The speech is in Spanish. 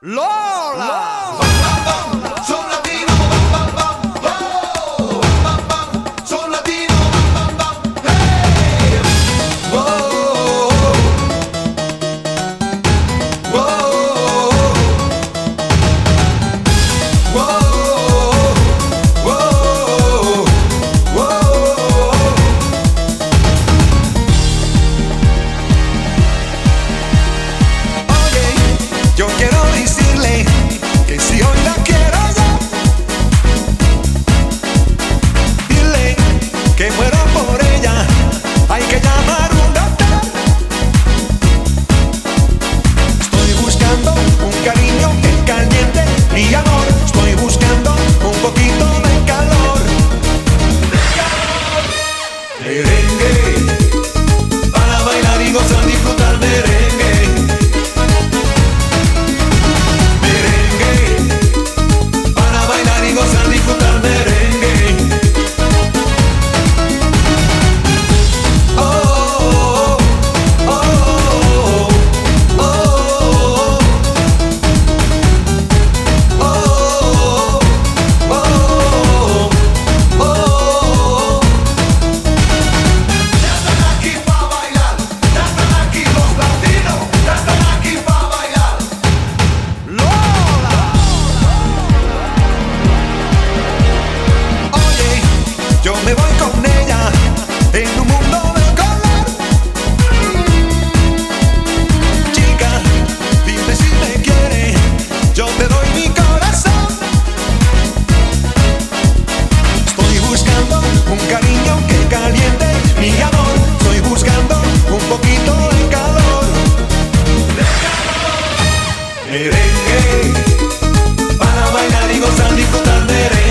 Lola. Son latino, bam, bam, bam, oh, bam, bam, son latino, bam, bam, bam, hey, whoa, whoa, whoa, whoa, whoa. Oye, yo quiero decirle que si hoy la quiero ya, dile que muero por ella, hay que llamar un doctor. Estoy buscando un cariño que caliente mi amor, estoy buscando un poquito de calor. Merengue, para bailar y gozar, disfrutar merengue. Para bailar y gozar, disfrutar merengue. Oh, oh, oh, oh, oh, oh, oh, oh. Ya están aquí para bailar, ya están aquí los latinos, ya están aquí para bailar. Lola. Oye, yo me voy con ella en un mundo de color. Chica, dime si me quiere, yo te doy mi corazón. Estoy buscando un cariño que caliente mi amor, estoy buscando un poquito de calor. Merengue, para bailar y gozar, disfrutar merengue.